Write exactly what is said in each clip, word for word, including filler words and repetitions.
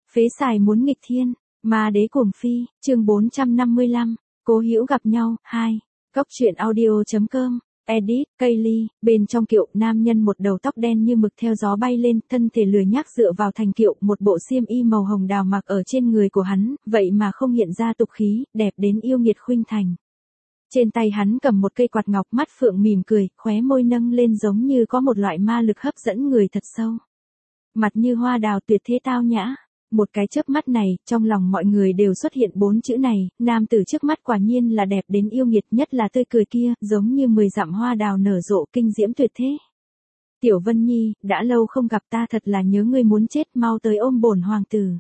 Phế xài muốn nghịch thiên, ma đế cuồng phi, chương bốn trăm năm mươi lăm, cố hữu gặp nhau, hai. Cốc truyện audio chấm com, edit, Kaylee, bên trong kiệu, nam nhân một đầu tóc đen như mực theo gió bay lên, thân thể lười nhác dựa vào thành kiệu, một bộ xiêm y màu hồng đào mặc ở trên người của hắn, vậy mà không hiện ra tục khí, đẹp đến yêu nghiệt khuynh thành. Trên tay hắn cầm một cây quạt ngọc, mắt phượng mỉm cười, khóe môi nâng lên giống như có một loại ma lực hấp dẫn người thật sâu. Mặt như hoa đào tuyệt thế tao nhã. Một cái chớp mắt này, trong lòng mọi người đều xuất hiện bốn chữ này, nam tử trước mắt quả nhiên là đẹp đến yêu nghiệt, nhất là tươi cười kia, giống như mười dặm hoa đào nở rộ, kinh diễm tuyệt thế. Tiểu Vân Nhi, đã lâu không gặp, ta thật là nhớ ngươi muốn chết, mau tới ôm bổn hoàng tử.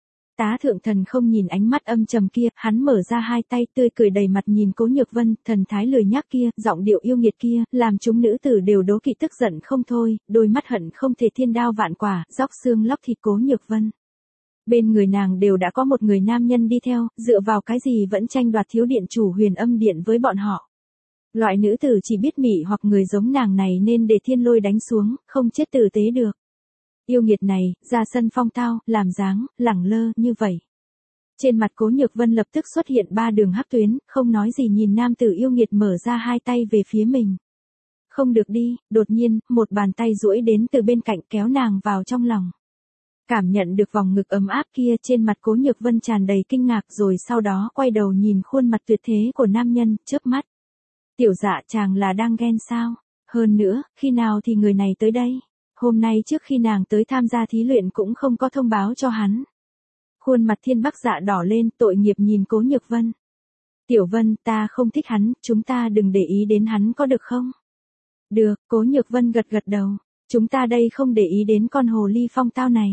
Tá Thượng Thần không nhìn ánh mắt âm trầm kia, hắn mở ra hai tay, tươi cười đầy mặt nhìn Cố Nhược Vân, thần thái lười nhác kia, giọng điệu yêu nghiệt kia, làm chúng nữ tử đều đố kỵ tức giận không thôi, đôi mắt hận không thể thiên đao vạn quả, róc xương lóc thịt Cố Nhược Vân. Bên người nàng đều đã có một người nam nhân đi theo, dựa vào cái gì vẫn tranh đoạt thiếu điện chủ Huyền Âm Điện với bọn họ. Loại nữ tử chỉ biết mị hoặc người giống nàng này nên để thiên lôi đánh xuống, không chết tử tế được. Yêu nghiệt này, ra sân phong tao, làm dáng, lẳng lơ, như vậy. Trên mặt Cố Nhược Vân lập tức xuất hiện ba đường hắc tuyến, không nói gì nhìn nam tử yêu nghiệt mở ra hai tay về phía mình. Không được đi, đột nhiên, một bàn tay duỗi đến từ bên cạnh kéo nàng vào trong lòng. Cảm nhận được vòng ngực ấm áp kia, trên mặt Cố Nhược Vân tràn đầy kinh ngạc, rồi sau đó quay đầu nhìn khuôn mặt tuyệt thế của nam nhân, chớp mắt. Tiểu Dạ, chàng là đang ghen sao? Hơn nữa, khi nào thì người này tới đây? Hôm nay trước khi nàng tới tham gia thí luyện cũng không có thông báo cho hắn. Khuôn mặt Thiên Bắc Dạ đỏ lên, tội nghiệp nhìn Cố Nhược Vân. Tiểu Vân, ta không thích hắn, chúng ta đừng để ý đến hắn có được không? Được, Cố Nhược Vân gật gật đầu. Chúng ta đây không để ý đến con hồ ly phong tao này.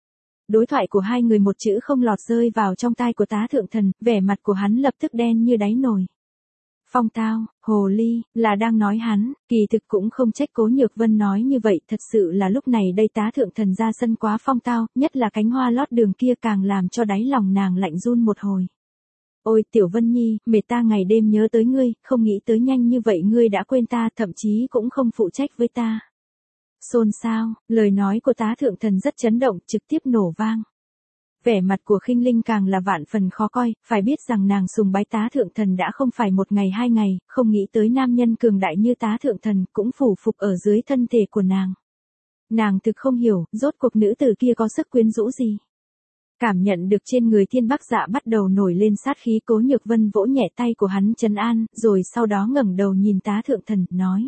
Đối thoại của hai người một chữ không lọt rơi vào trong tai của Tá Thượng Thần, vẻ mặt của hắn lập tức đen như đáy nồi. Phong tao, hồ ly, là đang nói hắn, kỳ thực cũng không trách Cố Nhược Vân nói như vậy, thật sự là lúc này đây Tá Thượng Thần ra sân quá phong tao, nhất là cánh hoa lót đường kia càng làm cho đáy lòng nàng lạnh run một hồi. Ôi Tiểu Vân Nhi, mệt ta ngày đêm nhớ tới ngươi, không nghĩ tới nhanh như vậy ngươi đã quên ta, thậm chí cũng không phụ trách với ta. Xôn xao, lời nói của Tá Thượng Thần rất chấn động, trực tiếp nổ vang. Vẻ mặt của Khinh Linh càng là vạn phần khó coi, phải biết rằng nàng sùng bái Tá Thượng Thần đã không phải một ngày hai ngày, không nghĩ tới nam nhân cường đại như Tá Thượng Thần cũng phủ phục ở dưới thân thể của nàng. Nàng thực không hiểu, rốt cuộc nữ tử kia có sức quyến rũ gì. Cảm nhận được trên người Thiên Bắc Dạ bắt đầu nổi lên sát khí, Cố Nhược Vân vỗ nhẹ tay của hắn trấn an, rồi sau đó ngẩng đầu nhìn Tá Thượng Thần, nói.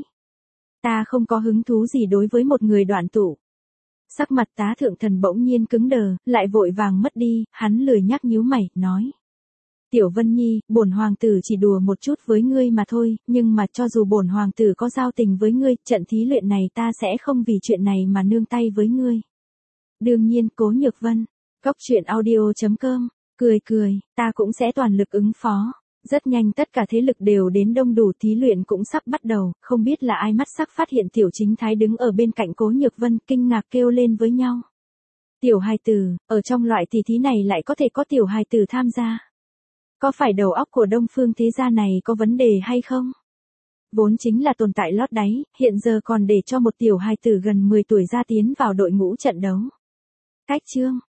Ta không có hứng thú gì đối với một người đoạn tụ. Sắc mặt Tá Thượng Thần bỗng nhiên cứng đờ, lại vội vàng mất đi, hắn lười nhắc nhíu mày, nói. Tiểu Vân Nhi, bổn hoàng tử chỉ đùa một chút với ngươi mà thôi, nhưng mà cho dù bổn hoàng tử có giao tình với ngươi, trận thí luyện này ta sẽ không vì chuyện này mà nương tay với ngươi. Đương nhiên, Cố Nhược Vân, cốc truyện audio chấm com, cười cười, ta cũng sẽ toàn lực ứng phó. Rất nhanh tất cả thế lực đều đến đông đủ, thí luyện cũng sắp bắt đầu, không biết là ai mắt sắc phát hiện Tiểu Chính Thái đứng ở bên cạnh Cố Nhược Vân, kinh ngạc kêu lên với nhau. Tiểu hài tử, ở trong loại tỷ thí này lại có thể có tiểu hài tử tham gia. Có phải đầu óc của Đông Phương thế gia này có vấn đề hay không? Vốn chính là tồn tại lót đáy, hiện giờ còn để cho một tiểu hài tử gần mười tuổi ra tiến vào đội ngũ trận đấu. Cách chương,